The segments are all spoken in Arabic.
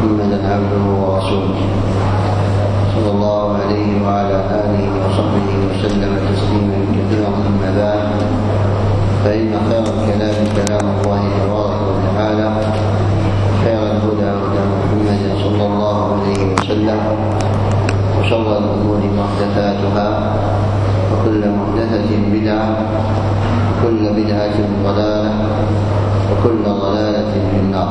محمدا عبده ورسوله صلى الله عليه وعلى آله وصحبه وسلم تسليما كثيرا. أما بعد، فإن خير الكلام كلام الله تبارك وتعالى، خير الهدى هدى محمد صلى الله عليه وسلم، وشر الأمور محدثاتها، وكل محدثة بدعة، وكل بدعة ضلالة، وكل ضلالة في النار.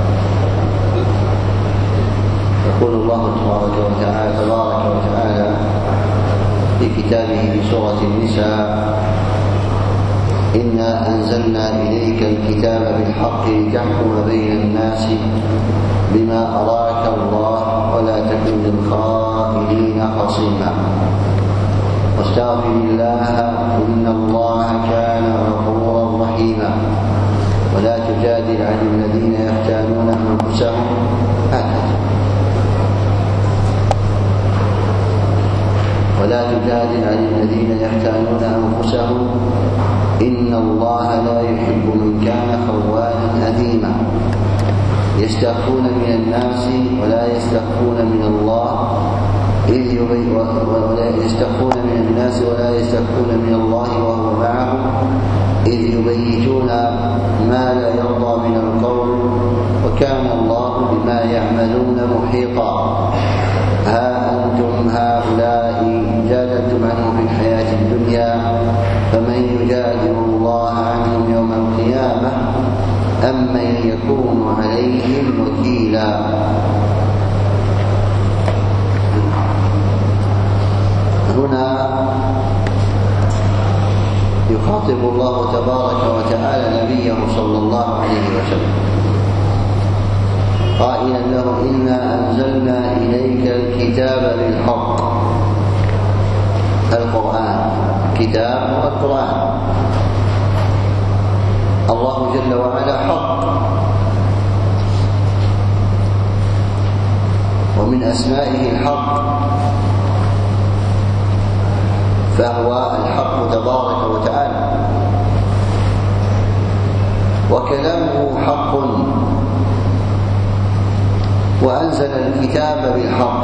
يقول الله تبارك وتعالى في كتابه في سورة النساء: إنا أنزلنا إليك الكتاب بالحق لتحكم بين الناس بما أراك الله ولا تكن للخائنين خصيما واستغفر الله إن الله كان غفورا رحيما ولا تجادل عن الذين يختانون أنفسهم إن الله لا يحب من كان خوانا أثيما يستخفون من الناس ولا يستخفون من الله وهو معهم إذ يبيتون ما لا يرضى من القول وكان الله بما يعملون محيطا. ها أنتم هؤلاء جادلتم عنهم في الحياة الدنيا فمن يجادل الله عنهم يوم القيامة أم من يكون عليهم وكيلا. هنا يخاطب الله تبارك وتعالى نبيه صلى الله عليه وسلم قائلا له: إنا أنزلنا إليك الكتاب بالحق. القرآن كتاب والقرآن، الله جل وعلا حق، ومن أسمائه الحق، فهو الحق تبارك وتعالى، وكلامه حق، وأنزل الكتاب بالحق،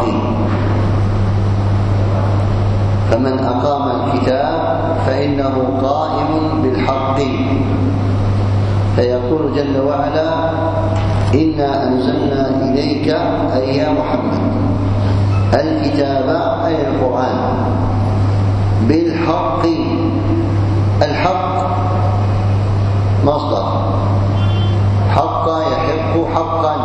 فمن أقام الكتاب فإنه قائم بالحق. فيقول جل وعلا: إنا أنزلنا إليك أي يا محمد الكتاب أي القرآن بالحق. الحق مصدر، حق يحق حقا،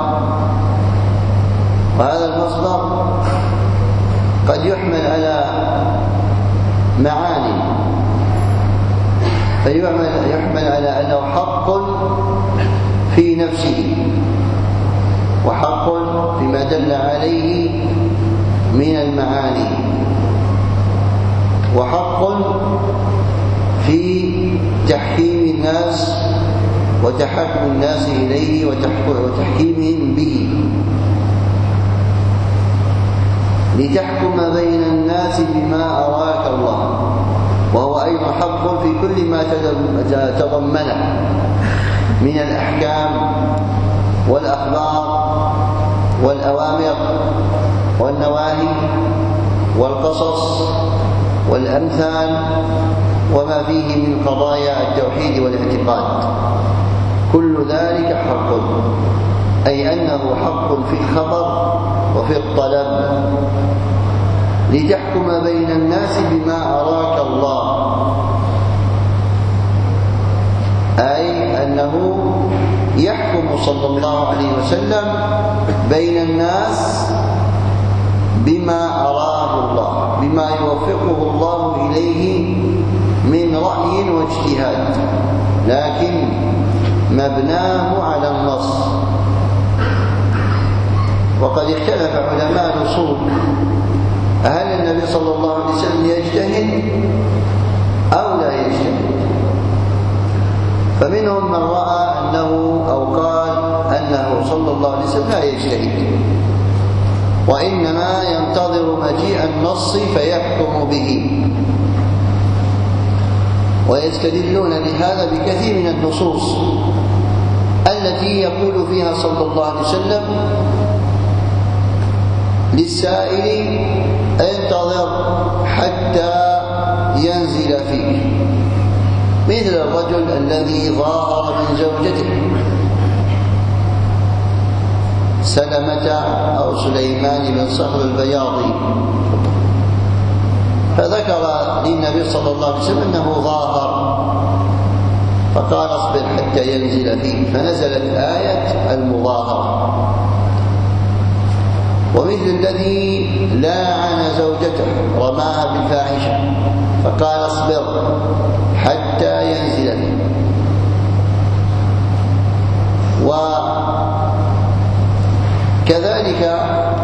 وهذا المصدر قد يحمل على معاني، فيحمل على أنه حق في نفسه، وحق فيما دل عليه من المعاني، وحق في تحكيم الناس وتحكم الناس إليه وتحكيمهم به، لتحكم بين الناس بما أراك الله، وهو أيضا حق في كل ما تضمنه من الأحكام والأخبار والأوامر والنواهي والقصص والأمثال وما فيه من قضايا التوحيد والاعتقاد. كل ذلك حق، أي أنه حق في الخبر وفي الطلب، لتحكم بين الناس بما أراك الله، أي أنه يحكم صلى الله عليه وسلم بين الناس بما أراه الله، بما يوفقه الله إليه من رأي واجتهاد، لكن مبناه على النص. وقد اختلف علماء الأصول هل النبي صلى الله عليه وسلم يجتهد أو لا يجتهد، فمنهم من رأى أنه أو قال أنه صلى الله عليه وسلم لا يجتهد، وإنما ينتظر مجيء النص فيحكم به، ويستدلون لهذا بكثير من النصوص التي يقول فيها صلى الله عليه وسلم: للسائل انتظر حتى ينزل فيك، مثل الرجل الذي ظاهر من زوجته سلمة أو سليمان بن صخر البياضي، فذكر للنبي صلى الله عليه وسلم أنه ظاهر، فقال اصبر حتى ينزل فيك، فنزلت آية المظاهرة. ومثل الذي لاعن زوجته رماها بالفاحشة فقال اصبر حتى ينزل فيك. وكذلك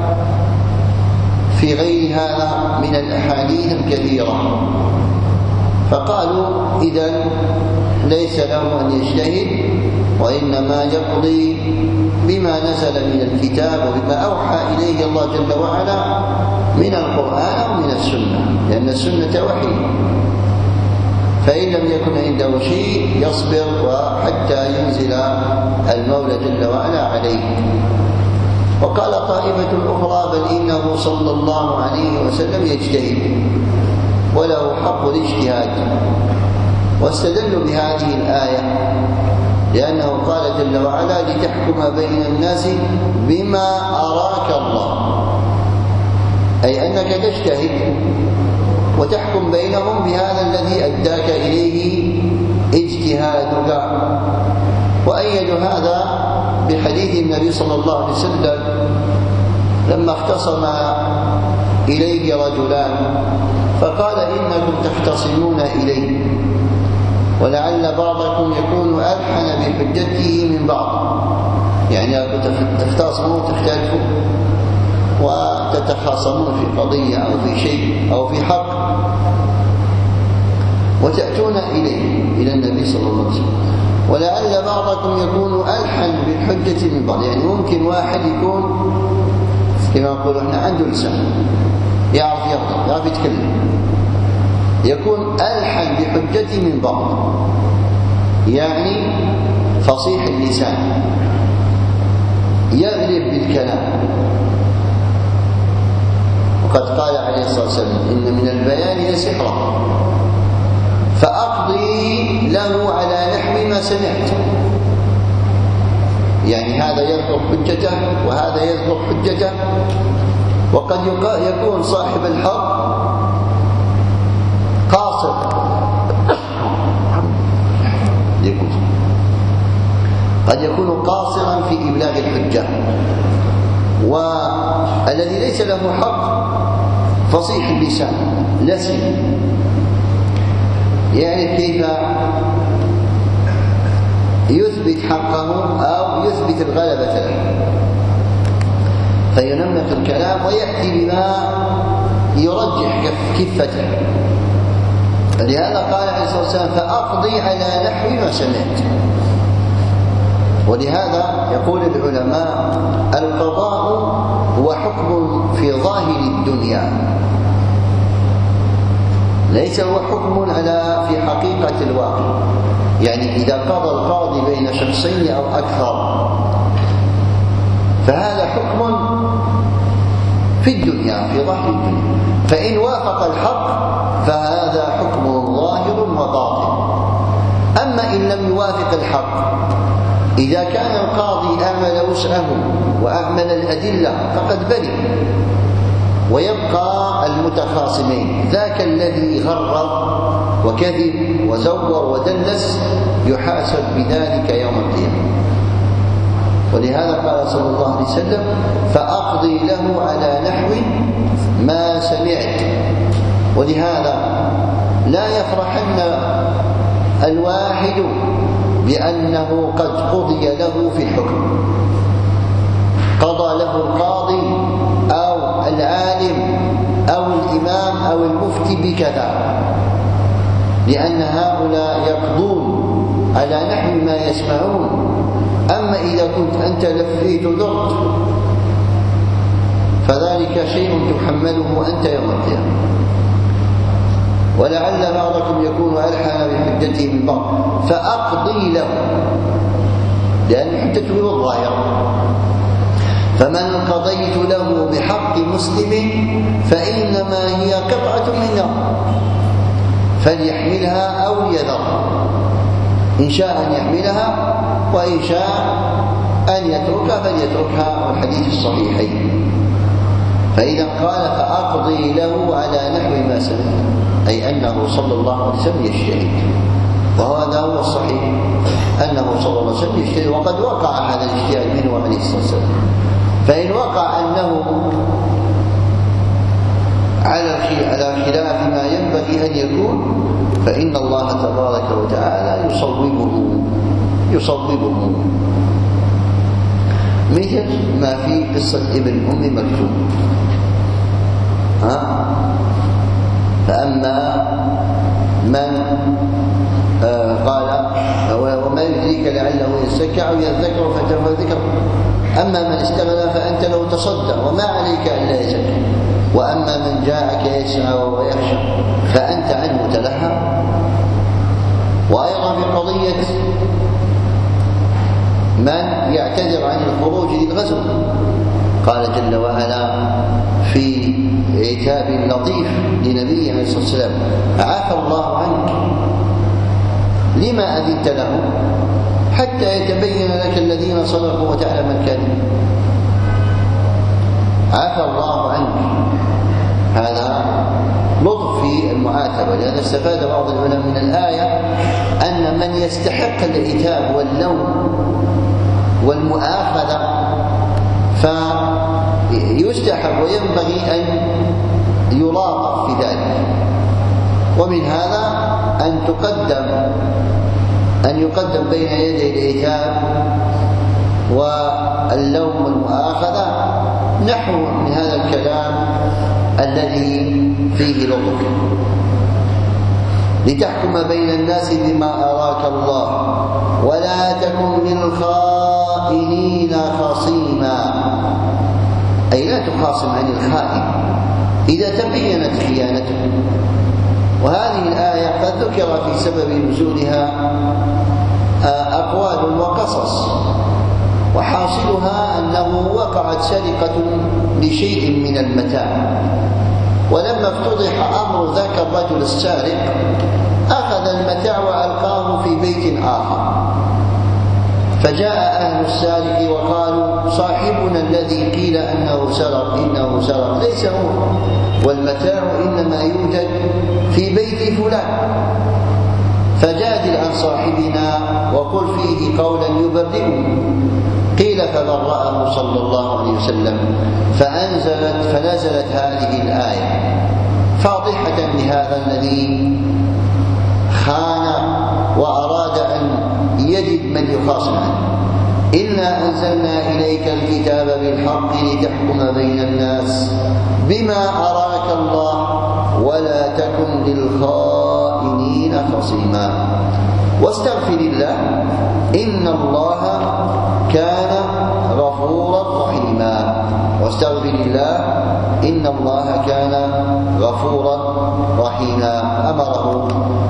في غير هذا من الأحاديث الكثيرة. فقالوا إذن ليس له أن يجتهد، وإنما يقضي بما نزل من الكتاب وبما أوحى إليه الله جل وعلا من القرآن ومن السنة، لأن السنة وحي، فإن لم يكن عنده شيء يصبر وحتى ينزل المولى جل وعلا عليه. وقال طائفة أخرى بل إنه صلى الله عليه وسلم يجتهد وله حق الاجتهاد، واستدلوا بهذه الآية لأنه قال جل وعلا لتحكم بين الناس بما أراك الله، أي أنك تجتهد وتحكم بينهم بهذا الذي أداك إليه اجتهادك. وأيدوا هذا بحديث النبي صلى الله عليه وسلم لما اختصم إليه رجلان فقال إنكم تختصمون إليه ولعل بعضكم يكون ألحن بحجته من بعض، يعني تختصمون وتختلفوا وتتخاصمون في قضية أو في شيء أو في حق وتأتون إلى النبي صلى الله عليه وسلم، ولعل بعضكم يكون ألحن بالحجة من بعض، يعني ممكن واحد يكون كما نقول احنا عنده لسان يعرف يغضب يعرف يتكلم، يكون ألحن بحجته من بعض، يعني فصيح اللسان يغلب بالكلام. وقد قال عليه الصلاة والسلام إن من البيان لسحرا فأقضي له على نحو ما سمعت، يعني هذا يذكر حجته وهذا يذكر حجته. وقد يكون صاحب الحق قاصر قد يكون قاصرا في إبلاغ الحجة، والذي ليس له حق فصيح اللسان لسن، يعني كيف يثبت حقه أو يثبت الغلبة له، فينمق الكلام ويأتي بما يرجح كفته. لهذا قال عليه الصلاة والسلام فأقضي على نحو ما سمعت. ولهذا يقول العلماء القضاء هو حكم في ظاهر الدنيا، ليس هو حكم في حقيقة الواقع، يعني إذا قضى القاضي بين شخصين أو أكثر فهذا حكم في الدنيا في ظاهر الدنيا، فإن وافق الحق فهذا حكم ظاهر وباطن. أما إن لم يوافق الحق، إذا كان القاضي أعمل وسعه وأعمل الأدلة فقد برئ، ويبقى المتخاصمين، ذاك الذي غرر وكذب وزور ودلس يحاسب بذلك يوم القيامة. ولهذا قال صلى الله عليه وسلم فأقضي له على نحو ما سمعت. ولهذا لا يفرحن الواحد بأنه قد قضي له في الحكم، قضى له القاضي أو العالم أو الإمام أو المفتي بكذا، لأن هؤلاء يقضون على نحو ما يسمعون. أما إذا كنت أنت لفيت ودرت فذلك شيء تحمله أنت يوم القيامة. ولعل بعضكم يكون ألحن بحجته من بعض فأقضي له، لأن حجته هو الظاهر. فمن قضيت له بحق مسلم فإنما هي قطعة من نار فليحملها أو ليذرها، إن شاء أن يحملها وإن شاء أن يتركها فليتركها، والحديث الصحيحين. فإذا قال فأقضي له على نحو ما سمع، أي أنه صلى الله عليه وسلم يجتهد، وهذا هو الصحيح أنه صلى الله عليه وسلم يجتهد، وقد وقع هذا الاجتهاد منه عليه الصلاة والسلام. فإن وقع أنه على خلاف ما ينبغي أن يكون فإن الله تبارك وتعالى يصوبه، مثل ما في قصة ابن أم مكتوم. فأما من قال وما يدريك لعله يزكى أو يذكر فتنفعه الذكر، أما من استغنى فأنت له تصدق وما عليك ألا يزكى، وأما من جاءك يسعى وهو يخشى فأنت عنه تلهى. وأيضا في قضية من يعتذر عن الخروج للغزو قال جل وعلا في عتاب لطيف لنبيه عليه الصلاة والسلام: عفى الله عنك لما أذنت له حتى يتبين لك الذين صدقوا وتعلم الكاذبين. عفى الله عنك، هذا لطف في المعاتبة، لأن استفاد بعض العلماء من الآية أن من يستحق العتاب واللوم والمؤاخذة فيستحق وينبغي أن يلاطف في ذلك، ومن هذا أن يقدم بين يدي العتاب واللوم والمؤاخذة نحو من هذا الكلام الذي فيه لطف: لتحكم بين الناس بما أراك الله ولا تكن للخائنين خصيما، أي لا تخاصم عن الخائن إذا تبينت خيانته. وهذه الآية قد ذكر في سبب نزولها أقوال وقصص، وحاصلها أنه وقعت سرقة لشيء من المتاع، ولما افتضح أمر ذاك الرجل السارق أخذ المتاع وألقاه في بيت آخر، فجاء أهل السارق وقالوا: صاحبنا الذي قيل إنه سرق ليس هو، والمتاع إنما يوجد في بيت فلان، فجادل عن صاحبنا وقل فيه قولا يبرئه. قيل فبرأه صلى الله عليه وسلم، فنزلت هذه الآية فاضحة لهذا الذي خان وأراد أن يجد من يخاصم عنه: إنا أنزلنا إليك الكتاب بالحق لتحكم بين الناس بما أراك الله ولا تكن للخائنين خصيما واستغفر الله إن الله كان غفورا رحيما. واستغفر الله إن الله كان غفورا رحيما. أمره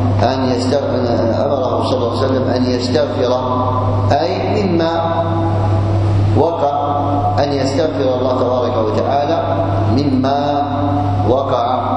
صلى الله عليه وسلم أن يستغفر، أي مما وقع، أن يستغفر الله تبارك وتعالى مما وقع.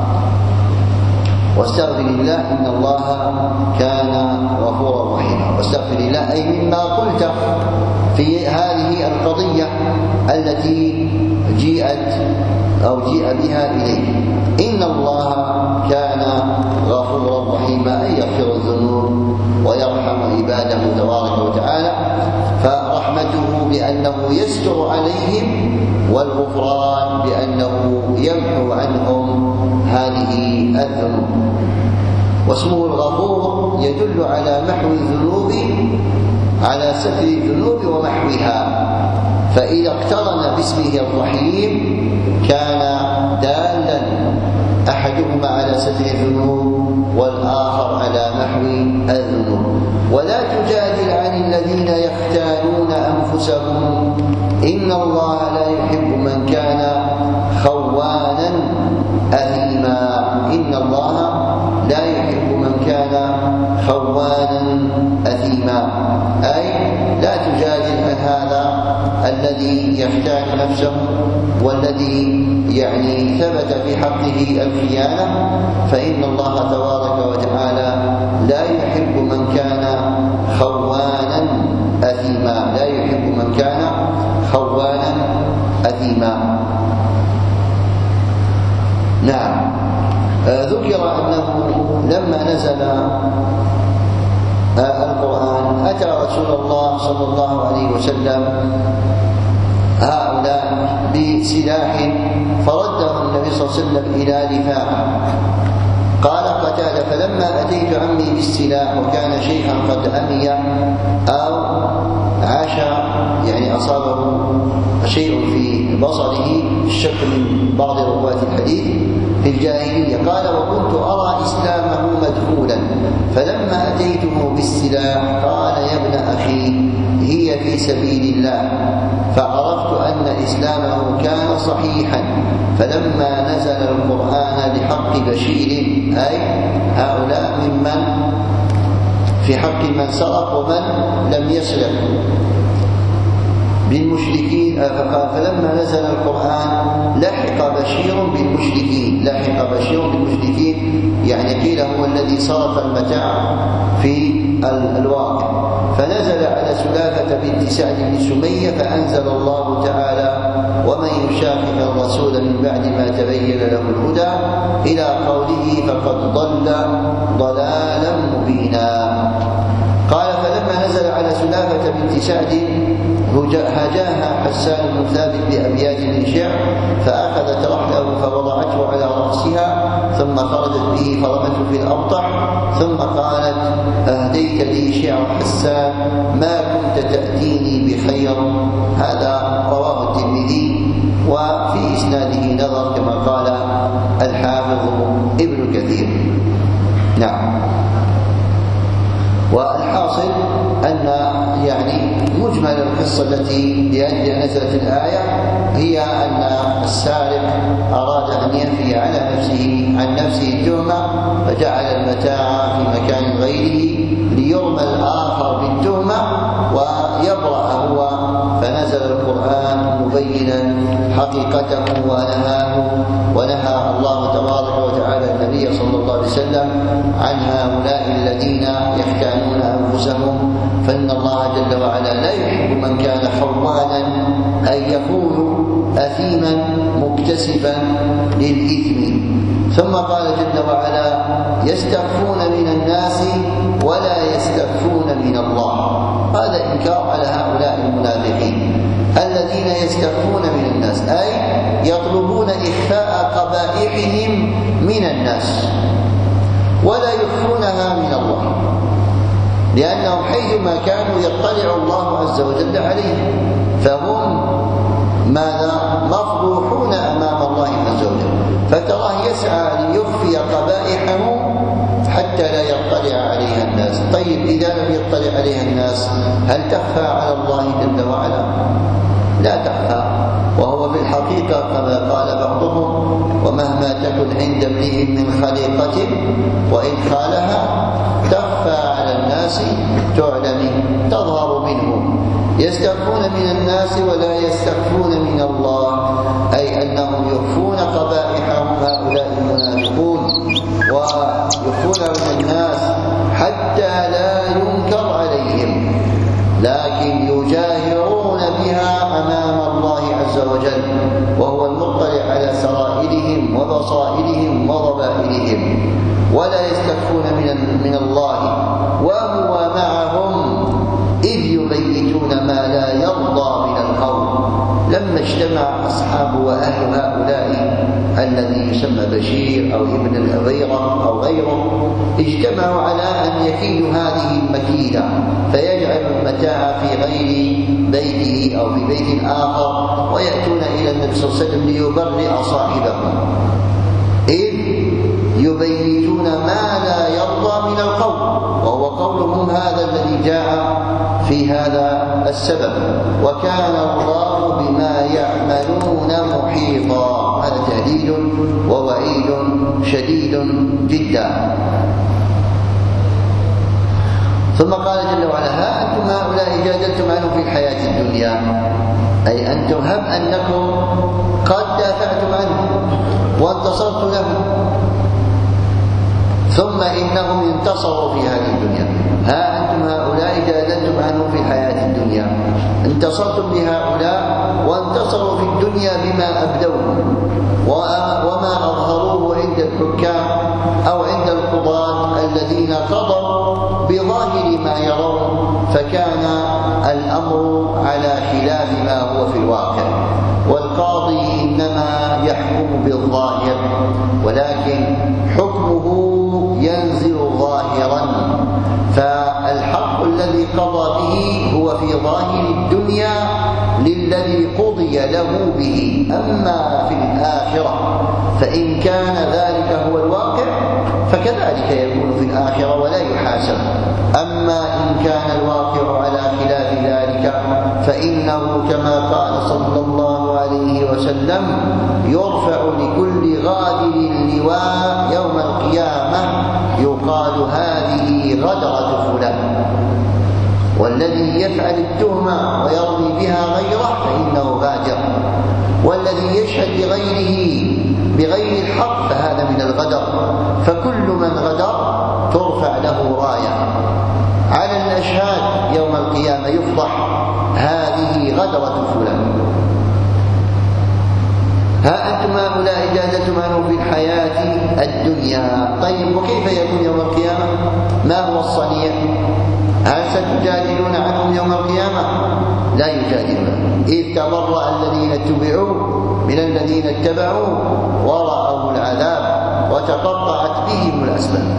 واستغفر الله إن الله كان غفورا رحيما. واستغفر الله أي مما قلت في هذه القضية التي جيء بها إليك. إن الله كان غفورا رحيما، أي يغفر الذنوب ويرحم عباده تبارك وتعالى، فرحمته بأنه يستر عليهم، والغفران بأنه يمحو عنهم هذه الذنوب. واسمه الغفور يدل على محو الذنوب، على ستر الذنوب ومحوها، فإذا اقترن باسمه الرحيم كان دالا أحدهما على ستر الذنوب والآخر على محو الذنوب. ولا تجادل عن الذين يختانون أنفسهم إن الله لا يحب من كان خوانا أثيما. إن الله لا يحب من كان خوانا أثيما، أي لا تجادل عن هذا الذي يختان نفسه والذي يعني ثبت في حقه الخيانة، فإن الله تبارك وتعالى لا يحب من كان خوانا أثيما، لا يحب من كان خوانا أثيما. نعم. ذكر أنه لما نزل القرآن أتى رسول الله صلى الله عليه وسلم هؤلاء بسلاح فرده النبي صلى الله عليه وسلم إلى دفاعه. قال قتادة: فلما أتيت عمي بالسلاح وكان شيخا قد أمي أو عاش، يعني أصابه شيء في بصره، الشك من بعض رواة الحديث، في الجاهلية، قال: وكنت أرى إسلامه مدخولا، فلما أتيته بالسلاح قال: يا ابن أخي هي في سبيل الله، فعرفت أن إسلامه كان صحيحا، فلما نزل القرآن بحق بشير، أي هؤلاء ممن في حق من سرق ومن لم يسرق بالمشركين، فلما نزل القرآن لحق بشير بالمشركين، لحق بشير بالمشركين، يعني قيل هو الذي صرف المتاع في الواقع. فنزل على سلافة بنت سعد بن سمية، فأنزل الله تعالى: ومن يشاقق الرسول من بعد ما تبين له الهدى، إلى قوله: فقد ضل ضلالا مبينا. قال: فلما نزل على سلافة بنت سعد هجاها حسان بن ثابت بأبيات من شعر، فأخذت رحله فوضعته على رأسها، ثم خرجت به فرمته في الأبطح، ثم قالت: أهديت لي شعر حسان ما كنت تأتيني بخير. هذا رواه الترمذي، وفي إسناده نظر كما قال الحافظ ابن كثير. نعم. والحاصل أن يعني مجمل القصة التي لأجلها نزلت الآية هي أن السارق أراد أن ينفي عن نفسه التهمة، فجعل المتاع في مكان غيره ليرمى الآخر بالتهمة ويبرأ هو، فنزل القرآن مبينا حقيقته ونهى الله تبارك وتعالى النبي صلى الله عليه وسلم عن هؤلاء الذين يختانون أنفسهم، فإن الله جل وعلا لا يحب من كان خوانا، أي يكون أثيما مكتسبا للإثم. ثم قال جل وعلا: يستخفون من الناس ولا يستخفون من الله. هذا إنكار على هؤلاء المنافقين الذين يستخفون من الناس، أي يطلبون إخفاء قبائحهم من الناس ولا يخفونها من الله، لأنهم حيثما كانوا يطلع الله عز وجل عليهم، فهم مفضوحون أمام الله عز وجل، فتراه يسعى ليخفي قبائحه حتى لا يطلع عليها الناس. طيب إذا لم يطلع عليها الناس هل تخفى على الله جل وعلا؟ لا تخفى، وهو في الحقيقة كما قال بعضهم: ومهما تكن عند امرئ من خليقة وإن خالها تخفى على الناس تعلم تظهر منه. يستخفون من الناس ولا يستخفون من الله، أي أنهم يخفون قبائحهم هؤلاء المنافقون، ويخفون من الناس حتى لا ينكر عليهم، لكن يجاهرون بها أمام الله عز وجل، وهو المطلع على سرائرهم وبصائرهم وضمائرهم. ولا يستخفون من الله وهو معهم إذ يبيتون ما لا يرضى من القول. لما اجتمع أصحاب وأهل هؤلاء الذي يسمى بشير أو ابن الأبيرة أو غيره، اجتمعوا على أن يكيدوا هذه المكيدة، فيجعل المتاع في غير بيته أو في بيت آخر، ويأتون إلى النبي صلى الله عليه وسلم ليبرئ صاحبهم، إذ يبيتون ما لا يرضى من القول، وهو قولهم هذا الذي جاء في هذا السبب: وكان الله بما يعملون محيطا. هذا تهديد ووعيد شديد جدا. ثم قال جل وعلا: ها أنتم هؤلاء جادلتم عنهم في الحياة الدنيا، أي أنتم هب أنكم قد دافعتم عنهم وانتصرتم لهم، ثم إنهم انتصروا في هذه الدنيا. ها أنتم هؤلاء جادلتم عنهم في الحياة الدنيا، انتصرتم بهؤلاء وانتصروا في الدنيا بما أبدوه وما أظهروه عند الحكام أو عند القضاة الذين قضوا بظاهر ما يرون، فكان الأمر على خلاف ما هو في الواقع. والقاضي إنما يحكم بالظاهر، ولكن حكمه ينزل ظاهرا، فالحق الذي قضى به هو في ظاهر الدنيا للذي قضي له به. أما في الآخرة فإن كان ذلك هو الواقع فكذلك يكون في الآخرة ولا يحاسب. أما إن كان الواقع على خلاف ذلك فإنه كما قال صلى الله عليه وسلم: يرفع لكل غادر لواء يوم القيامة يقال: هذه غدرة فلان. والذي يفعل التهمة ويرمي بها غيره فإنه غادر، والذي يشهد لغيره بغير الحق فهذا من الغدر. فكل من غدر ترفع له راية على الأشهاد يوم القيامة، يفضح: هذه غدرة فلان. ها أنتم هؤلاء جادلتم عنهم في الحياة الدنيا. طيب، وكيف يكون يوم القيامة؟ ما هو الصنيع؟ هل ستجادلون عنهم يوم القيامة؟ لا يجادلون، إذ تبرأ الذين اتبعوا من الذين اتبعوا ورأوا العذاب وتقطعت بهم الأسباب.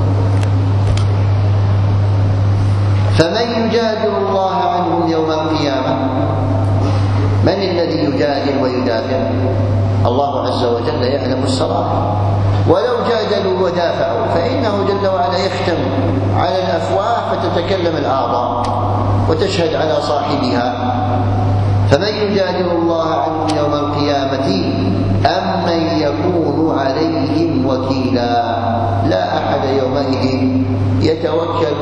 فمن يجادل الله عنهم يوم القيامة؟ من الذي يجادل ويدافع؟ الله عز وجل يعلم السرائر. ولو جادلوا ودافعوا فإنه جل وعلا يختم على الأفواه فتتكلم الأعضاء وتشهد على صاحبها. فمن يجادل الله عنهم يوم القيامة أم من يكون عليهم وكيلا؟ لا أحد يومئذ يتوكل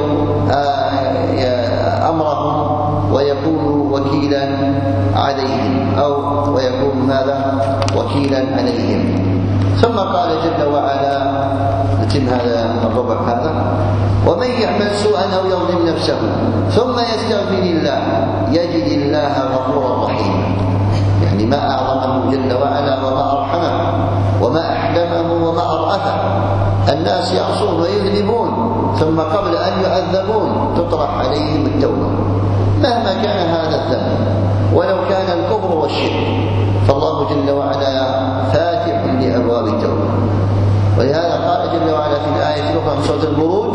أمرهم ويكون وكيلا عليهم، أو ويكون ماذا؟ وكيلا عليهم. ثم قال جل وعلا: نتم هذا الربع هذا: ومن يعمل سوءا أو يظلم نفسه ثم يستغفر الله يجد الله غفورا رحيما. يعني ما أعظمه جل وعلا وما أرحمه وما أحلمه وما أرأفه. الناس يعصون ويذنبون ثم قبل أن يعذبون تطرح عليهم التوبة مهما كان هذا الذنب، ولو كان الكفر والشرك، فالله جل وعلا فاتح لأبواب التوبة. ولهذا قال جل وعلا في الآية الأخرى من سورة البروج: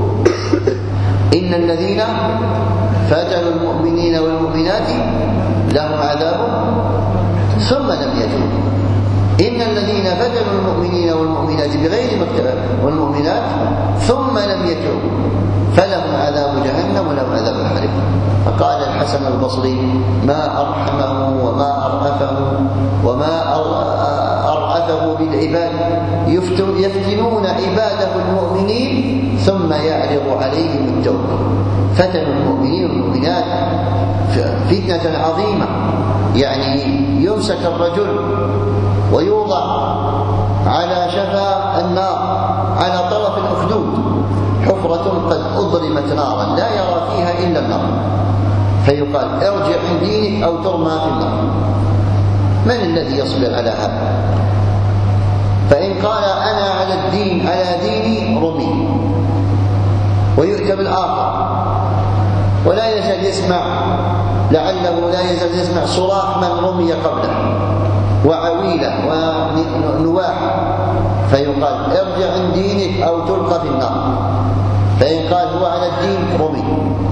إن الذين فتنوا المؤمنين والمؤمنات لهم عذاب ثم لم يتوبوا. إن الذين فتنوا المؤمنين والمؤمنات بغير ما اكتسبوا والمؤمنات ثم لم يتوبوا فلهم عذاب جهنم ولهم عذاب الحريق. فقال الحسن البصري: ما أرحمه وما أرأفه وما أرأفه بالعباد يفتنون عباده المؤمنين ثم يعرض عليهم التوبة. فتنوا المؤمنين والمؤمنات فتنة عظيمة، يعني يمسك الرجل ويوضع على شفا النار على طرف الأخدود، حفرة قد أضرمت نارا لا يرى فيها إلا النار، فيقال: ارجع عن دينك أو ترمى في النار. من الذي يصبر على هذا؟ فإن قال: أنا على الدين على ديني، رمي ويؤتى بالآخر، ولا يزال يسمع، لعله لا يزال يسمع صراخ من رمي قبله وعويلة ونواح، فيقال: ارجع عن دينك أو تلقى في النار. فإن قال هو على الدين، رمي.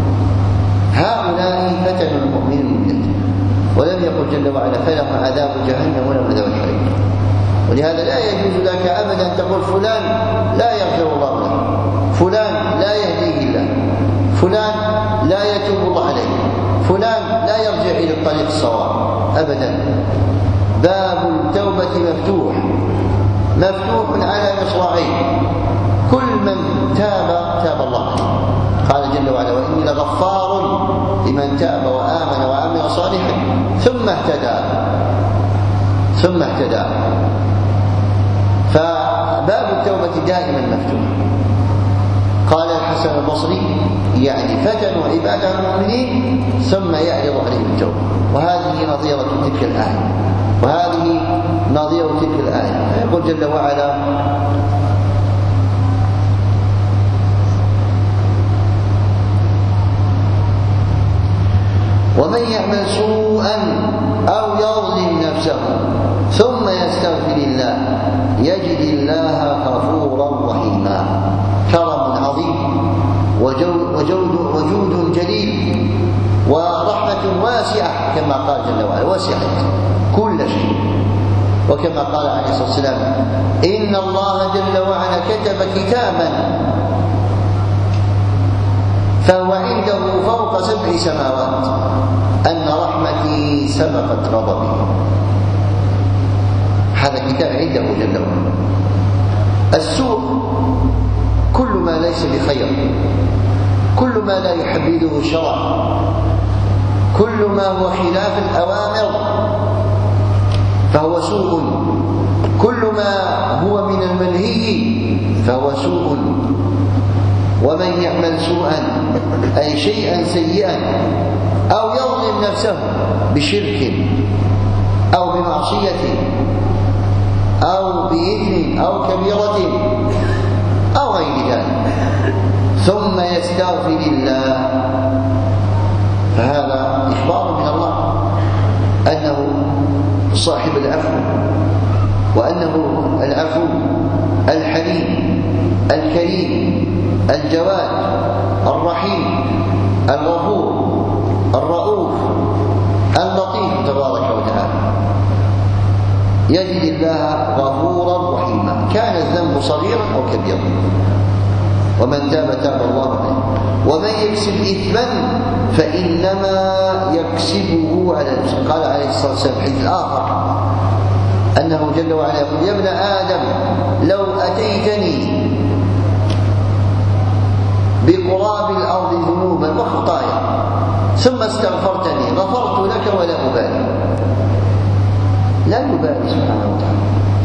هؤلاء فتنوا المؤمنين والمؤمنات، ولم يقل جل وعلا: فلهم عذاب جهنم ولهم عذاب الحريق. ولهذا لا يجوز لك أبدا تقول فلان لا يغفر الله له، فلان لا يهديه الله، فلان لا يتوب الله عليه، فلان لا يرجع إلى الطريق الصواب، أبدا. باب التوبة مفتوح على مصراعين، كل من تاب تاب الله عليه، قال جل وعلا: وإني لغفار لمن تاب وآمن وعمل صالحا ثم اهتدى. فباب التوبة دائما مفتوح. قال الحسن البصري: يعني فتنوا عباد المؤمنين ثم يعرض عليهم التوبة. وهذه نظيرة تلك الآية. يقول جل وعلا: ومن يعمل سوءا أو يظلم نفسه ثم يستغفر الله يجد الله غفورا رحيما. كرم عظيم وجود جليل ورحمة واسعة، كما قال جل وعلا: وسعت كل شيء. وكما قال عليه الصلاة والسلام: إن الله جل وعلا كتب كتابا فهو عنده فوق 7 سماوات أن رحمتي سبقت غضبي. هذا كتاب عنده جل وعلا. السوء كل ما ليس بخير، كل ما لا يحبذه الشرع، كل ما هو خلاف الأوامر فهو سوء، كل ما هو من المنهي فهو سوء. ومن يعمل سوءا أي شيئا سيئا أو يظلم نفسه بشرك أو بمعصية أو بإثم أو كبيرة أو غير ذلك ثم يستغفر الله، فهذا إخبار من الله أنه صاحب العفو، وأنه العفو الحليم الكريم الجواد الرحيم الغفور الرؤوف اللطيف تبارك وتعالى. يجد الله غفورا رحيما، كان الذنب صغيرا أو كبيرا. ومن تاب الله عليه. ومن يكسب إثما فإنما يكسبه على نفسه. قال عليه الصلاة والسلام في الحديث الآخر أنه جل وعلا يقول: يا ابن آدم لو أتيتني بقراب الأرض ذنوبا وخطايا ثم استغفرتني غفرت لك ولا أبالي. لا يبالي سبحانه وتعالى.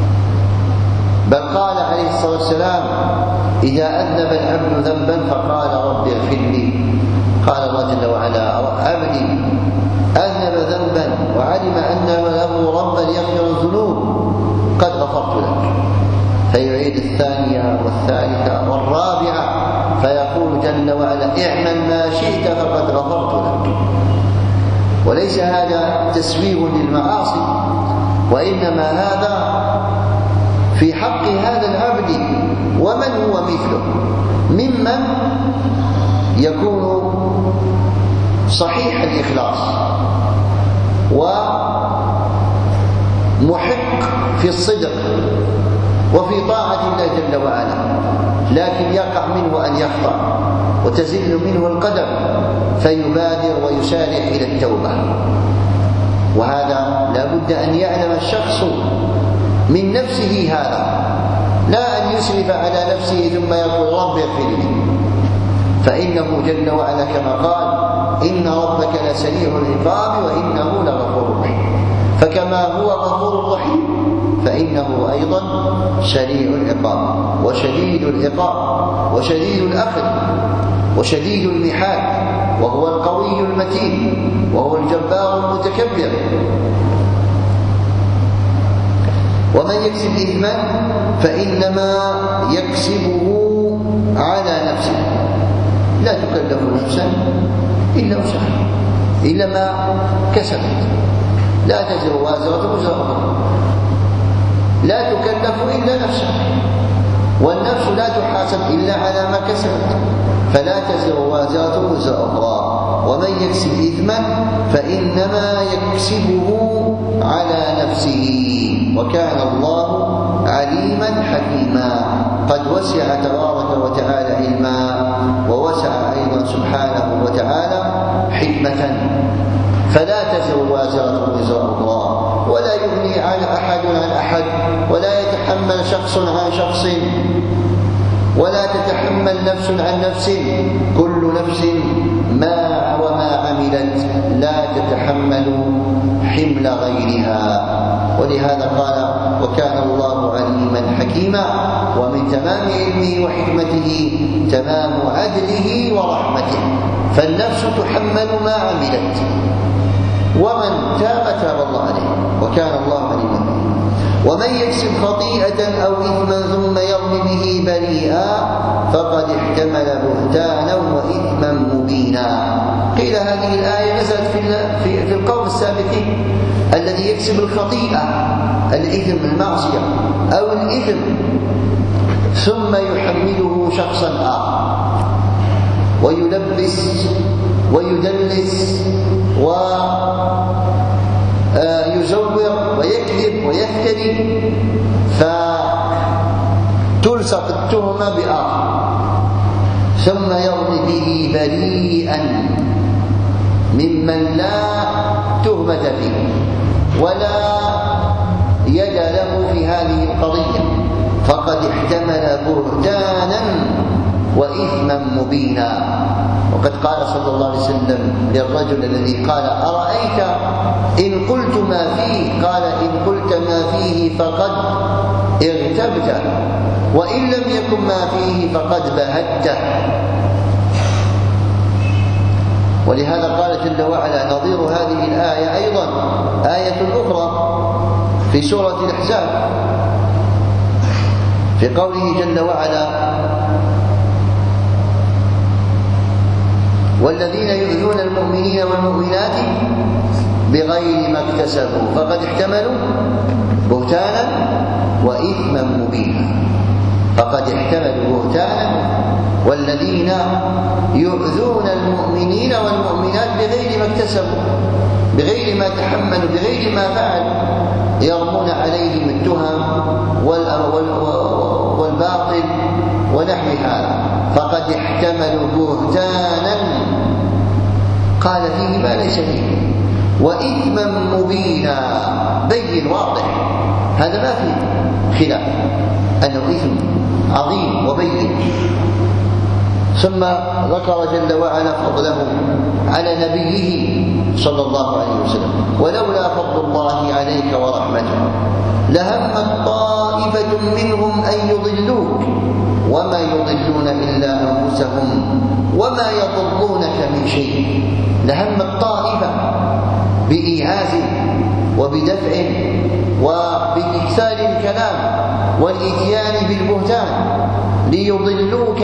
بل قال عليه الصلاة والسلام: إذا أذنب العبد ذنبا فقال رب اغفر لي، قال الله جل وعلا: عبدي أذنب ذنبا وعلم أن له ربا يغفر الذنوب قد غفرت لك، فيعيد الثانية والثالثة والرابعة فيقول جل وعلا: اعمل ما شئت فقد غفرت لك. وليس هذا تسويغ للمعاصي، وإنما هذا في حق هذا العبد ومن هو مثله ممن يكون صحيح الإخلاص ومحق في الصدق وفي طاعة الله جل وعلا، لكن يقع منه أن يخطأ وتزل منه القدم فيبادر ويسارع إلى التوبة. وهذا لا بد أن يعلم الشخص من نفسه هذا، لا أن يسرف على نفسه ثم يقول رب اغفر لي، فإنه جل وعلا كما قال: إن ربك لسريع العقاب وإنه لغفور رحيم. فكما هو غفور رحيم فإنه أيضا سريع العقاب وشديد العقاب وشديد الأخذ وشديد المحال، وهو القوي المتين وهو الجبار المتكبر. ومن يكسب إثما فإنما يكسبه على نفسه، لا تكلف نفسا إلا وسعها، إلا ما كسبت، لا تزر وازرة وزر أخرى، لا تكلف إلا نفسها، والنفس لا تحاسب إلا على ما كسبت، فلا تزر وازرة وزر أخرى. ومن يكسب إثما فإنما يكسبه على نفسه، وكان الله عليما حكيما. قد وسع تبارك وتعالى علما، ووسع أيضا سبحانه وتعالى حكمة، فلا تزر وازرة وزر أخرى، ولا يغني عن أحد عن أحد، ولا يتحمل شخص عن شخص ولا تتحمل نفس عن نفس، كل نفس ما وما عملت لا تتحمل حمل غيرها. ولهذا قال: وكان الله عليما حكيما. ومن تمام علمه وحكمته تمام عدله ورحمته، فالنفس تحمل ما عملت، ومن تاب تاب الله عليه، وكان الله عليما حكيما. ومن يكسب خطيئة أو إثما ثم يرم به بريئا فقد احتمل بهتانا وإثما مبينا. قيل هذه الآية نزلت في القوم السابقين: الذي يكسب الخطيئة، الإثم المعصية أو الإثم، ثم يحمله شخصا آخر ويلبس ويدلس ويزور ويكذب ويفتري، فتلصق التهمة بآخر، ثم يرمي به بريئا ممن لا تهمة فيه ولا يد له في هذه القضية، فقد احتمل بهتانا وإثما مبينا. وقد قال صلى الله عليه وسلم للرجل الذي قال: أرأيت إن قلت ما فيه؟ قال: إن قلت ما فيه فقد اغتبته، وإن لم يكن ما فيه فقد بهته. ولهذا قال جل وعلا نظير هذه الآية أيضا آية أخرى في سورة الأحزاب، في قوله جل وعلا: والذين يؤذون المؤمنين والمؤمنات بغير ما اكتسبوا فقد احتملوا بهتانا وإثما مبينا. فقد احتملوا بهتانا، والذين يؤذون المؤمنين والمؤمنات بغير ما اكتسبوا، بغير ما تحملوا، بغير ما فعلوا، يرمون عليهم التهم والباطل ونحو هذا، فقد احتملوا بهتانا قال فيه ما ليس فيه، وإثما مبينا بين واضح، هذا ما فيه خلاف أنه إثم عظيم وبين. ثم ذكر جل وعلا فضله على نبيه صلى الله عليه وسلم: ولولا فضل الله عليك ورحمته لهمت طائفة منهم أن يضلوك وما يضلون إلا أنفسهم وما يضرونك من شيء. لهمت طائفة بإيعاز وبدفع وبإكثار الكلام والإتيان بالبهتان ليضلوك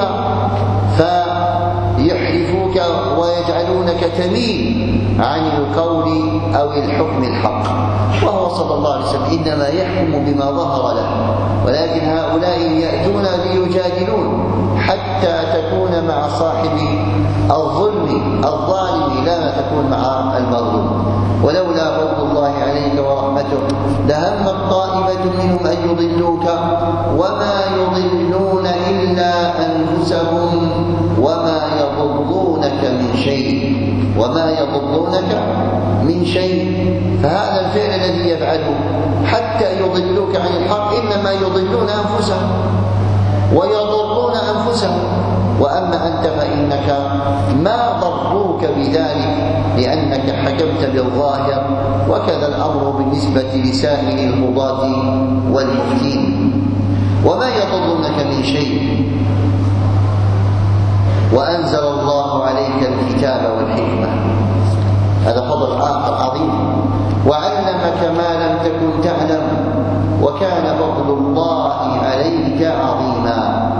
فيحرفوك ويجعلونك تميل عن القول أو الحكم الحق. وهو صلى الله عليه وسلم إنما يحكم بما ظهر له، ولكن هؤلاء يأتون ليجادلون حتى تكون مع صاحب الظلم الظالم لا ما تكون مع المظلوم. ولولا فضل الله عليك ورحمته لهمت طائفة منهم أن يضلوك وما يضلون إلا أنفسهم وما يضرونك من شيء، وما يضرونك من شيء. فهذا الفعل الذي يفعله حتى يضلوك عن الحق إنما يضلون أنفسهم ويضرون أنفسهم، وأما أنت فإنك ما ضروك بذلك لأنك حكمت بالظاهر. وكذا الأمر بالنسبة لسائر القضاة والمفتين. وما يضرونك من شيء. وأنزل الله عليك الكتاب والحكمة، هذا فضل آخر عظيم. وعلمك ما لم تكن تعلم وكان فضل الله عليك عظيما.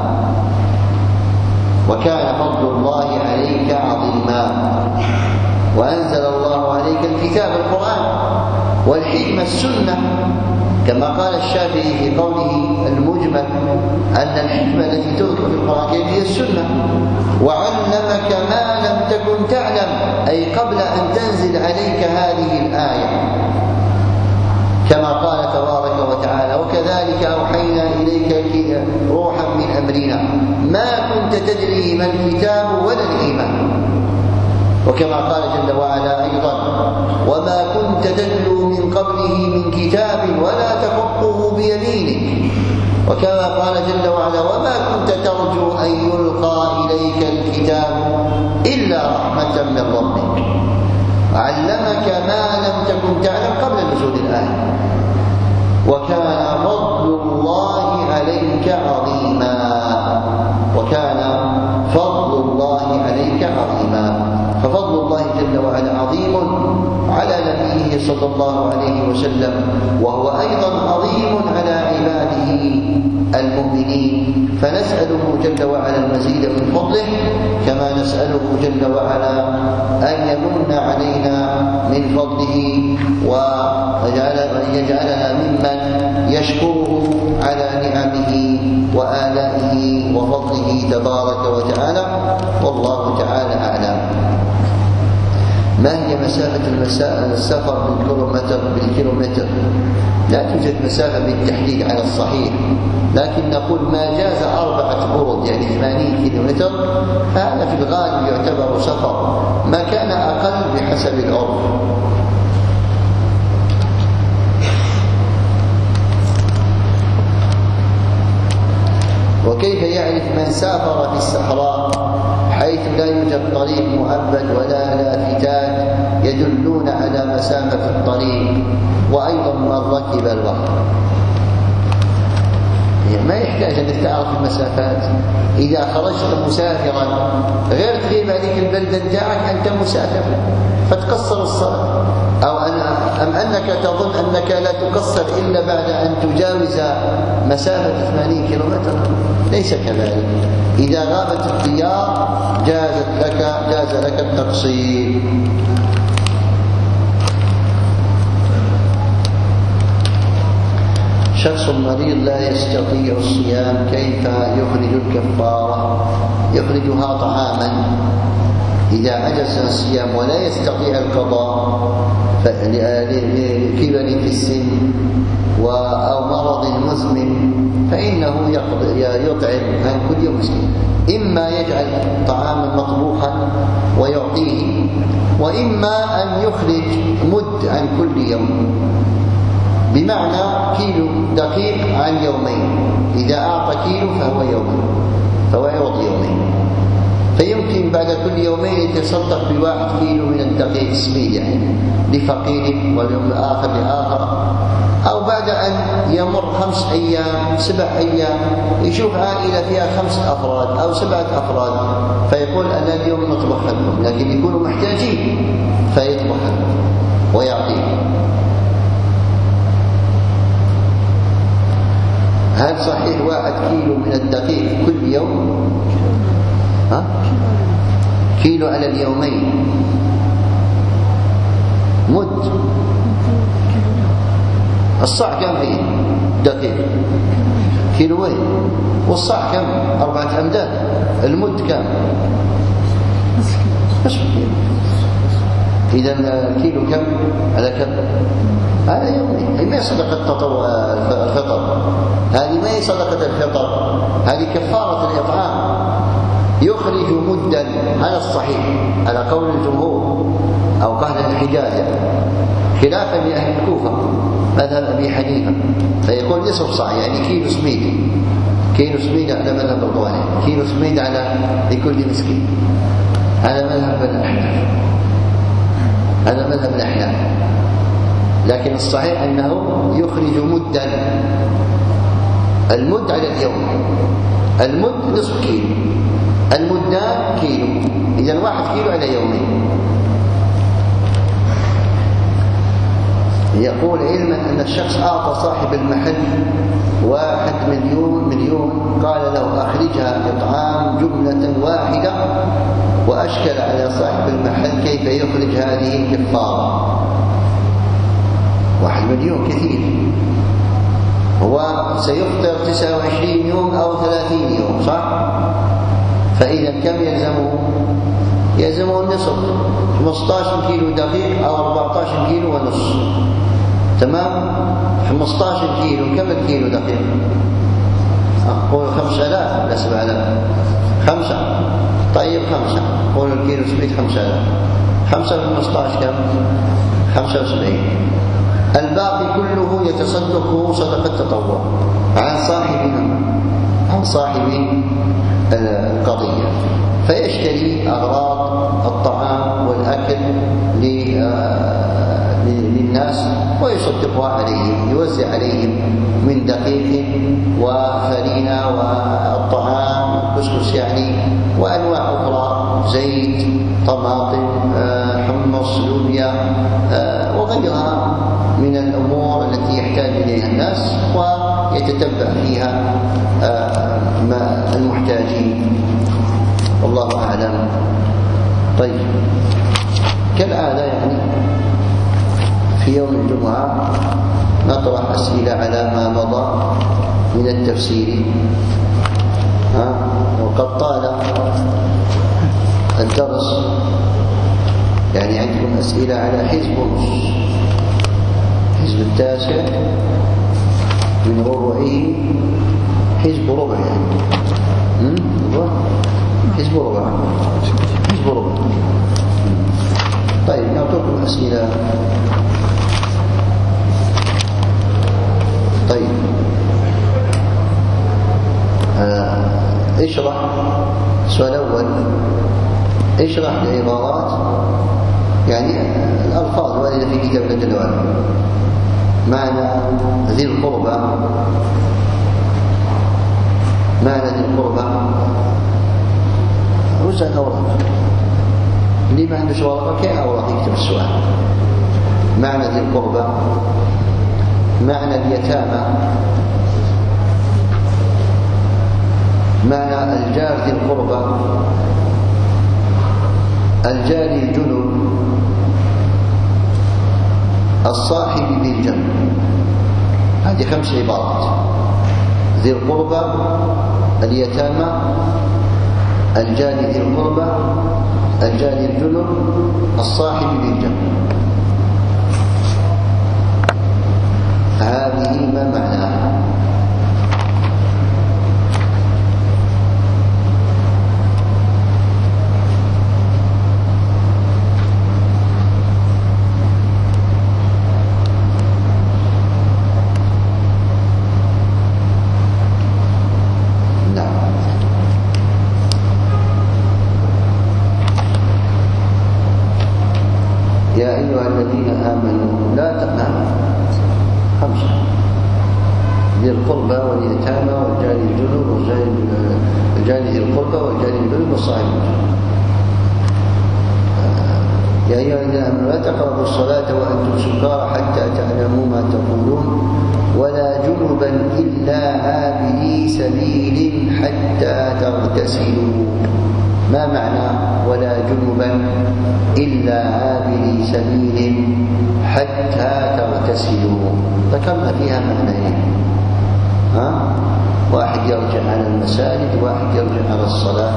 وكان فضل الله عليك عظيما. وأنزل الله عليك الكتاب القرآن والحكمة السنة، كما قال الشافعي في قوله المجمل أن الحكمة التي تذكر في القرآن هي السنة. وعلمك ما لم تكن تعلم، أي قبل أن تنزل عليك هذه الآية، كما قال تبارك وتعالى: وكذلك أوحينا إليك روحا من أمرنا ما كنت تدري ما الكتاب ولا الإيمان. وكما قال جل وعلا أيضا: وما كنت تتلو من قبله من كتاب ولا تخطه بيمينك. وكما قال جل وعلا: وما كنت ترجو أن يلقى إليك الكتاب إلا رحمة من ربك علمك ما لم تكن تعلم قبل نزول الآية وكان فضل الله عليك عظيما. وكان فضل الله عليك عظيما. ففضل الله جل وعلا عظيم على نبيه صلى الله عليه وسلم، وهو أيضا عظيم على عباده المؤمنين، فنسأله جل وعلا المزيد من فضله كما نسأله جل وعلا أن يمن علينا من فضله وأن يجعلنا ممن يشكره على نعمه وآلائه وفضله تبارك وتعالى. والله تعالى أعلم. ما هي مسافة السفر بالكيلومتر؟ لا توجد مسافة بالتحديد على الصحيح، لكن نقول ما جاز 4 برد يعني 80 كيلومتر فهذا في الغالب يعتبر سفر، ما كان أقل بحسب العرف. وكيف يعرف من سافر في الصحراء حيث لا يوجد طريق مؤبد ولا لافتات يدلون على مسافة الطريق، وأيضا من ركب البحر؟ ما يحتاج أن تعرف المسافات. إذا خرجت مسافرا غير تغيب عليك البلدة جاءك أنت مسافر فتقصر الصلاة، أم أنك تظن أنك لا تقصر إلا بعد أن تجاوز مسافة 80 كيلومتر؟ ليس كذلك. إذا غابت الديار جاز لك التقصير. شخص مريض لا يستطيع الصيام كيف يخرج الكفارة؟ يخرجها طعاما. إذا عجز عن الصيام ولا يستطيع القضاء لكبر في السن أو مرض مزمن فإنه يطعم عن كل يوم مسكين. إما يجعل طعاما مطبوخا ويعطيه، وإما أن يخرج مد عن كل يوم، بمعنى كيلو دقيق عن يومين. إذا أعطى كيلو فهو يومين، فهو يعطي يومين. فيمكن بعد كل يومين يتصدق ب1 كيلو من الدقيق سميد يعني لفقير، واليوم الآخر لآخر، أو بعد أن يمر 5 أيام 7 أيام يشوف عائلة فيها 5 أفراد أو 7 أفراد فيقول أنا اليوم نطبخ لكم، لكن يكونوا محتاجين فيطبخ لكم ويعطيهم. هل صحيح 1 كيلو من الدقيق كل يوم؟ كيلو على اليومين مد. الصاع كم فيه دقيق؟ كيلوين. والصاع كم؟ 4 أمداد. المد كم؟ نصف كيلو. إذا الكيلو كم على كم؟ هذا يومي. هي ما هي صدقة الفطر، هذه ما هي صدقة الفطر، هذه كفارة الإطعام. يخرج مدا على الصحيح على قول الجمهور أو قول الحجاز، خلافا لأهل الكوفة مذهب أبي حنيفة، فيقول نصف صاع يعني كيلو سميد. كيلو سميد على مذهب الظاهري، كيلو سميد على لكل مسكين. هذا مذهب الأحناف، هذا مذهب الأحناف. لكن الصحيح أنه يخرج مدا. المد على اليوم، المد نصف كيلو، المدان كيلو، إذن 1 كيلو على يومين. يقول علما أن الشخص أعطى صاحب المحل 1 مليون، قال له أخرجها إطعام جملة واحدة، وأشكل على صاحب المحل كيف يخرج هذه الكفارة. 1 مليون كثير، هو سيفطر 29 يوم أو 30 يوم صح؟ فإذا كم يلزمه؟ يلزمه النصف، 15 كيلو دقيق أو 14 كيلو ونصف. تمام؟ 15 كيلو كم الكيلو دقيق؟ قول 5000 ولا 7000؟ 5. طيب 5، قول الكيلو سميد 5000. 5 في 15 كم؟ 75. الباقي كله يتصدق صدقة تطوع عن صاحبنا عن صاحب القضية، فيشتري أغراض الطعام والأكل للناس ويصدقها عليهم، يوزع عليهم من دقيق وفرينة والطعام كسكس يعني، وأنواع أخرى زيت، طماطم، حمص، لوبيا وغيرها من الأمور التي يحتاج إليها الناس، ويتتبع فيها المحتاجين، والله أعلم. طيب، كالعادة يعني في يوم الجمعة نطرح أسئلة على ما مضى من التفسير، وقد طال الدرس، يعني عندكم أسئلة على حزب ونص، حزب التاسع من ربعه، حزب ربع يعني حزب ربع. طيب، نعطيكم أسئلة. طيب، اشرح السؤال الأول، اشرح العبارات يعني الألفاظ الواردة في كتاب الأدوات، معنى ذي القربى، معنى ذي القربى، وش الأوراق اللي ما عنده ورقة كيف أوراق يكتب السؤال. معنى ذي القربى، معنى اليتامى، معنى الجار ذي القربى، الجار الجنب، الصاحب بالجنب. هذه 5 عبارات: ذي القربى، اليتامى، الجار ذي القربى، الجار الجنب، الصاحب بالجنب. هذه ما معناها؟ يا أيها الذين آمنوا لا تقنعوا 5: ذي القربى واليتامى والجار الجنب والجار ذي القربى والجار الجنب والصاحب بالجنب. يا أيها الذين آمنوا لا تقربوا الصلاة وأنتم سكارى حتى تعلموا ما تقولون ولا جنبا إلا عابري سبيل حتى تغتسلوا. ما معنى ولا جنبا إلا عابري سبيل حتى تغتسلوا؟ ذكرنا فيها معنيين، واحد يرجع على المساجد، واحد يرجع على الصلاة.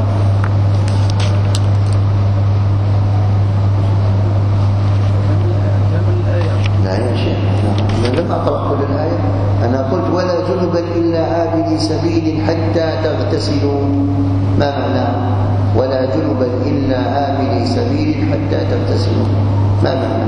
لا يا شيخ، أنا لم أقرأ كل الآية، أنا قلت ولا جنبا إلا عابري سبيل حتى تغتسلوا. ما معنى ولا جنبا إلا عابري سبيل حتى تغتسلوا؟ ما معنى؟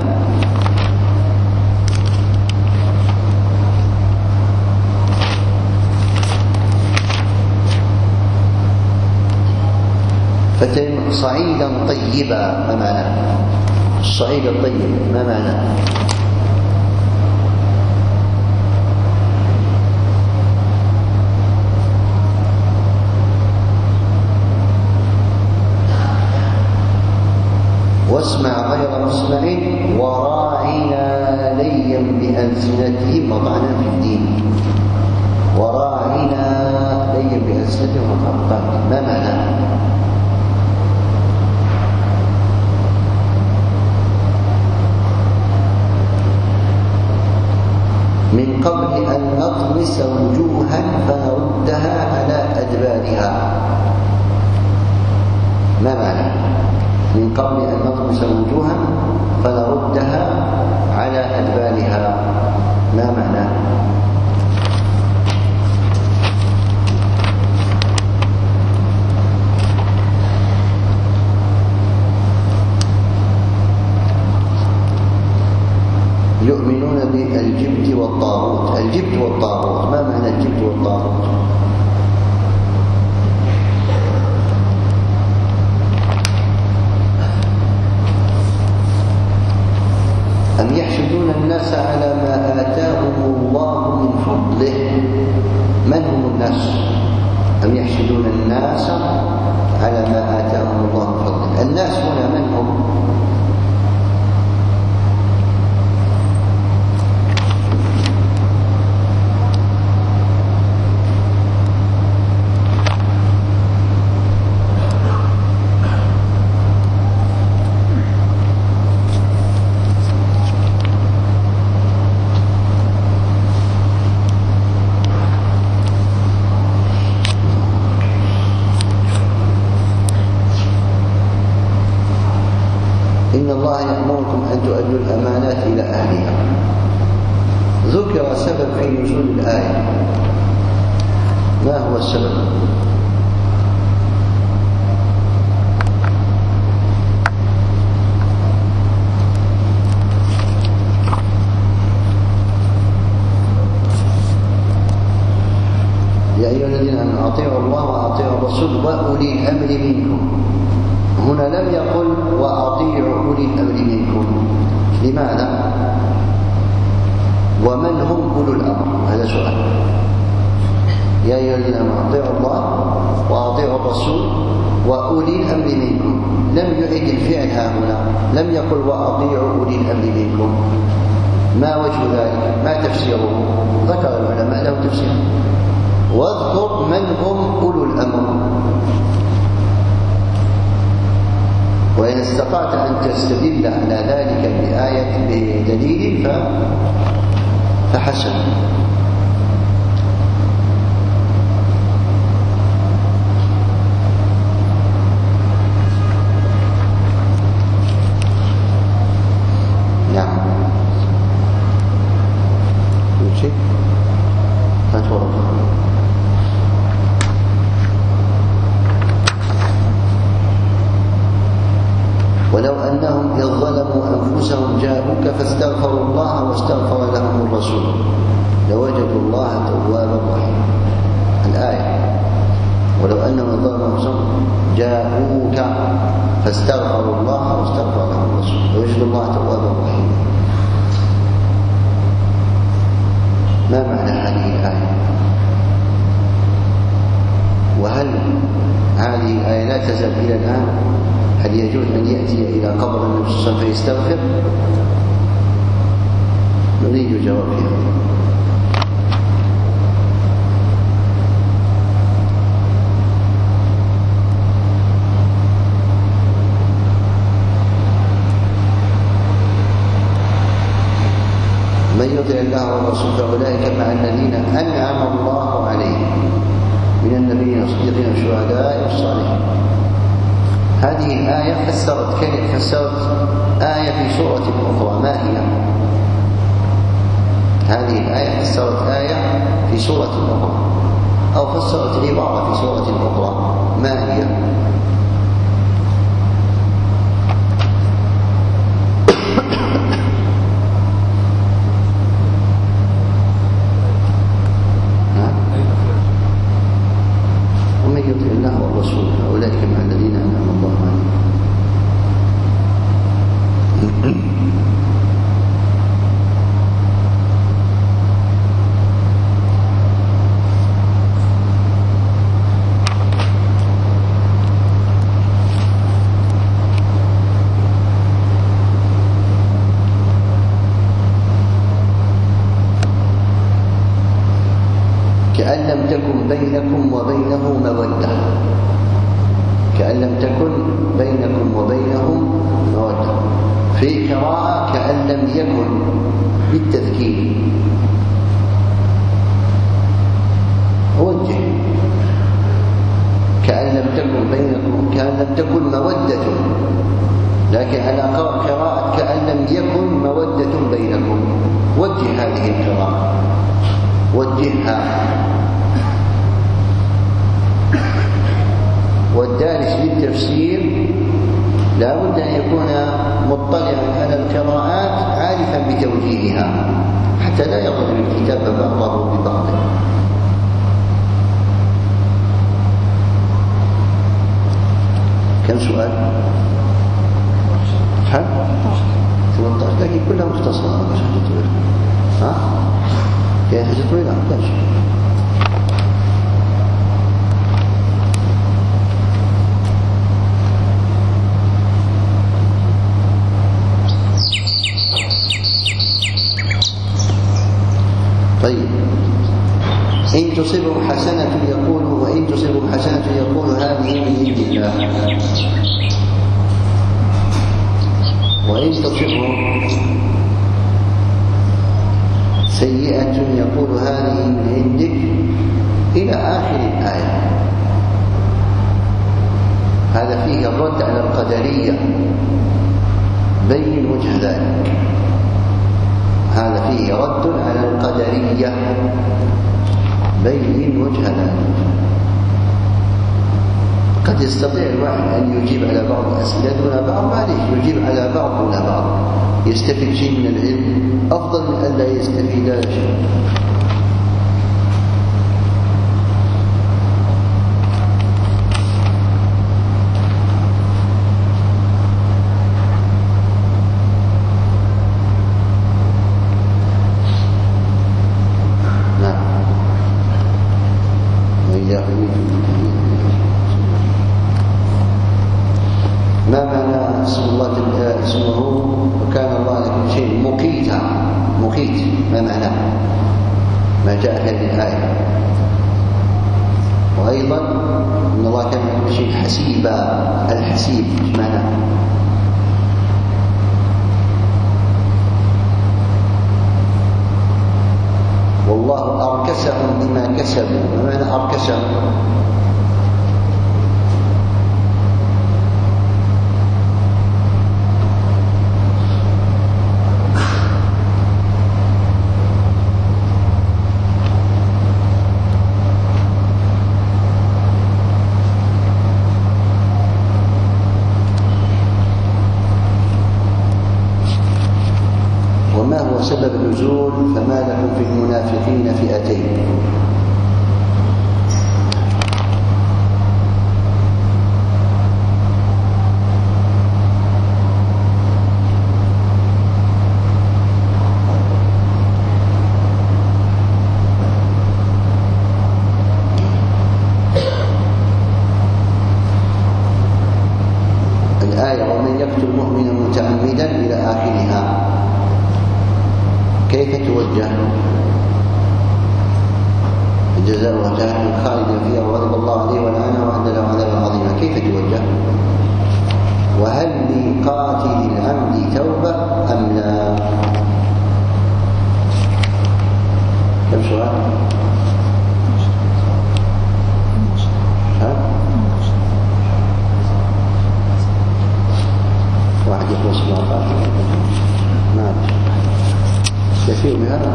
فتم صعيدا طيبا، ما معنى الصعيد الطيب؟ ما معنى؟ واسمع غير مسمع وراعنا ليا بألسنتهم وطعنا في الدين. وراعنا ليا بألسنتهم وطعنا. ما معنى؟ من قبل أن نطمس وجوها فنردها على أدبارها. ما معنى؟ من قبل أن نطمس وجوها فنردها على أدبارها. ما معنى؟ يؤمنون بالجبت والطاغوت. الجبت والطاغوت، ما معنى الجبت والطاغوت؟ أم يحسدون الناس على ما آتاهم الله من فضله. من هم الناس؟ أم يحسدون الناس على ما آتاهم الله من فضله. الناس هنا من هم؟ إن الله يأمركم أن تؤدوا الأمانات إلى أهلها. ذكر سبب في نزول الآية. ما هو السبب؟ يا أيها الذين آمنوا أطيعوا الله وأطيعوا الرسول وأولي الأمر منكم. هنا لم يقل وأطيعوا أولي الأمر منكم. لماذا؟ ومن هم أولو الأمر؟ هذا سؤال. يا أيها الذين آمنوا أطيعوا الله وأطيعوا الرسول وأولي الأمر منكم. لم يعد الفعل هنا، لم يقل وأطيعوا أولي الأمر منكم. ما وجه ذلك؟ ما تفسيره؟ ذكر العلماء له تفسير. واذكر من هم أولو الأمر، وإن استطعت أن تستدل على ذلك بآية بدليل فحسن. نعم. شيء هاتوا ولو أنهم إذ ظلموا أنفسهم جاءوك فاستغفروا الله واستغفر لهم الرسول لوجدوا الله توابا رحيما. الآية ولو أنهم إذ ظلموا أنفسهم جاءوك فاستغفروا الله واستغفر لهم الرسول لوجدوا الله توابا رحيما. ما معنى هذه الآية؟ وهل هذه الآية لا تزال إلى الآن؟ هل يجوز أن يأتي إلى قبر النبي صلى الله عليه وسلم فيستغفر؟ نريد جواب فيها. من يطع الله والرسول فأولئك مع الذين أنعم الله عليهم من النبيين والصديقين والشهداء والصالحين. هذه الآية فسرت آية في سورة أخرى. ما هي؟ هذه الآية فسرت آية في سورة أخرى، أو فسرت عبارة في سورة أخرى. ما هي؟ ومن يطع الله والرسول فأولئك مع الذين أنعم الله عليهم. كأن لم تكن بينكم وبينه مودة. كأن لم تكن بينكم وبينهم مودة. في قراءة كأن لم يكن بالتذكير. وجه كأن لم تكن بينكم، كأن لم تكن مودة، لكن على قراءة كأن لم يكن مودة بينكم. وجه هذه القراءة، وجهها. والدارس للتفسير لا بد أن يكون مطلعا على القراءات عارفا بتوجيهها حتى لا يضرب الكتاب بعضه ببعض. كم سؤال؟ 18 لكن كلها مختصرة ما كاش حاجة طويلة. ها؟ كاين حاجة طويلة ما كاش. طيب إن تصبهم حسنة يقول وإن تصبهم حسنة يقول هذه من عند الله وإن تصبهم سيئة يقول هذه من عندك إلى آخر الآية. هذا فيه الرد على القدرية، بين وجه ذلك. هذا فيه رد على القدرية، بين وجه ذلك. قد يستطيع الواحد أن يجيب على بعض الأسئلة دون بعض، معليش يجيب على بعض دون بعض، يستفيد شيء من العلم أفضل من أن لا يستفيد شيء. ما معنى اسم الله اسمه وكان الله لكل شيء مقيتا؟ مقيت ما معناه؟ ما جاء في هذه الآية. وأيضا إن الله كان لكل شيء حسيبا. الحسيب ايش معناه؟ والله أركسهم بما كسبوا. ما معنى أركسهم؟ وما هو سبب النزول؟ فما لكم في المنافقين فئتين. الآية ومن يقتل مؤمنا متعمدا إلى آخرها كيف توجه؟ جزاؤه جهنم خالدا فيها وغضب الله عليه ولعنه وأعد له عذابا عظيما. كيف توجه؟ وهل لقاتل العمد توبة أم لا؟ كم سؤال؟ واحد يقول 17 ما أدري يكفي بهذا؟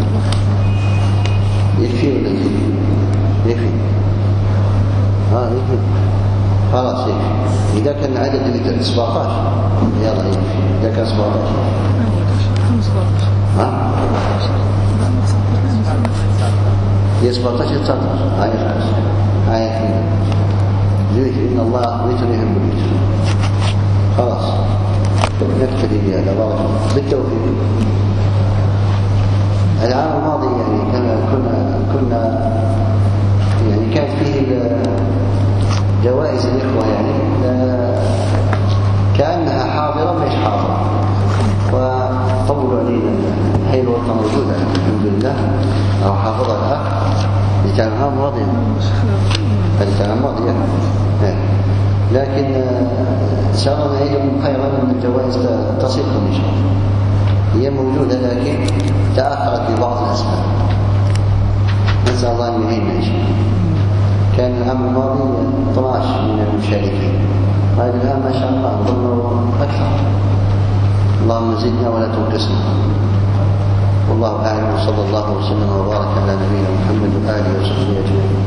يكفي ولا يكفي؟ يكفي خلاص يكفي. إذا كان العدد اللي 17 يلا يكفي. إذا كان 17 هي 17 19 آية 5 آية 2 إن الله وتر يحب الوتر. خلاص نكتفي بهذا. بارك الله بالتوفيق. العام الماضي يعني كنا يعني كانت فيه جوائز الإخوة يعني كأنها حاضرة مش حاضرة، وطولوا علينا. هي الورقة موجودة الحمد لله، أو حافظها الأخ بتاع العام الماضي. هذا بتاع العام الماضي لكن إن شاء الله نعيدكم خيرا من الجوائز تصلكم إن شاء الله. هي موجودة لكن تأخرت ببعض الأسباب. نسأل الله أن يعيننا إن شاء الله. كان العام الماضي 12 من المشاركين، هذا الآن ما شاء الله نظن أكثر. اللهم زدنا ولا تنقصنا. والله أعلم. وصلى الله وسلم وبارك على نبينا محمد وآله وصحبه أجمعين.